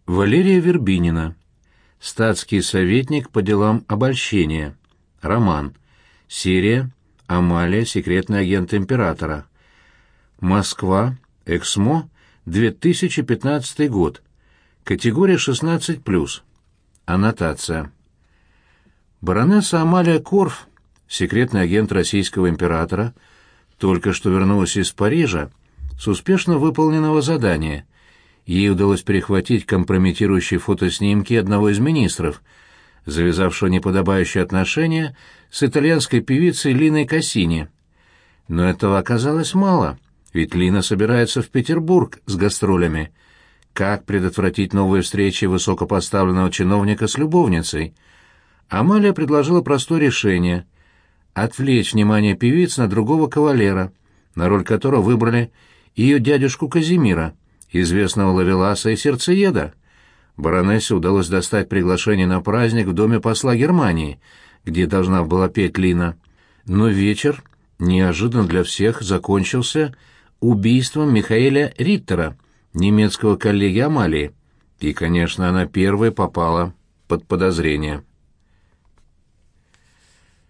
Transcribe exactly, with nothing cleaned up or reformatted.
Валерия Вербинина. Статский советник по делам обольщения. Роман. Серия «Амалия. Секретный агент императора». Москва. Эксмо. две тысячи пятнадцатый год. Категория шестнадцать плюс. Аннотация. Баронесса Амалия Корф, секретный агент российского императора, только что вернулась из Парижа с успешно выполненного задания. Ей удалось перехватить компрометирующие фотоснимки одного из министров, завязавшего неподобающие отношения с итальянской певицей Линой Кассини. Но этого оказалось мало, ведь Лина собирается в Петербург с гастролями. Как предотвратить новые встречи высокопоставленного чиновника с любовницей? Амалия предложила простое решение — отвлечь внимание певиц на другого кавалера, на роль которого выбрали ее дядюшку Казимира, известного ловеласа и сердцееда. Баронессе удалось достать приглашение на праздник в доме посла Германии, где должна была петь Лина. Но вечер неожиданно для всех закончился убийством Михаэля Риттера, немецкого коллеги Амалии. И, конечно, она первой попала под подозрение.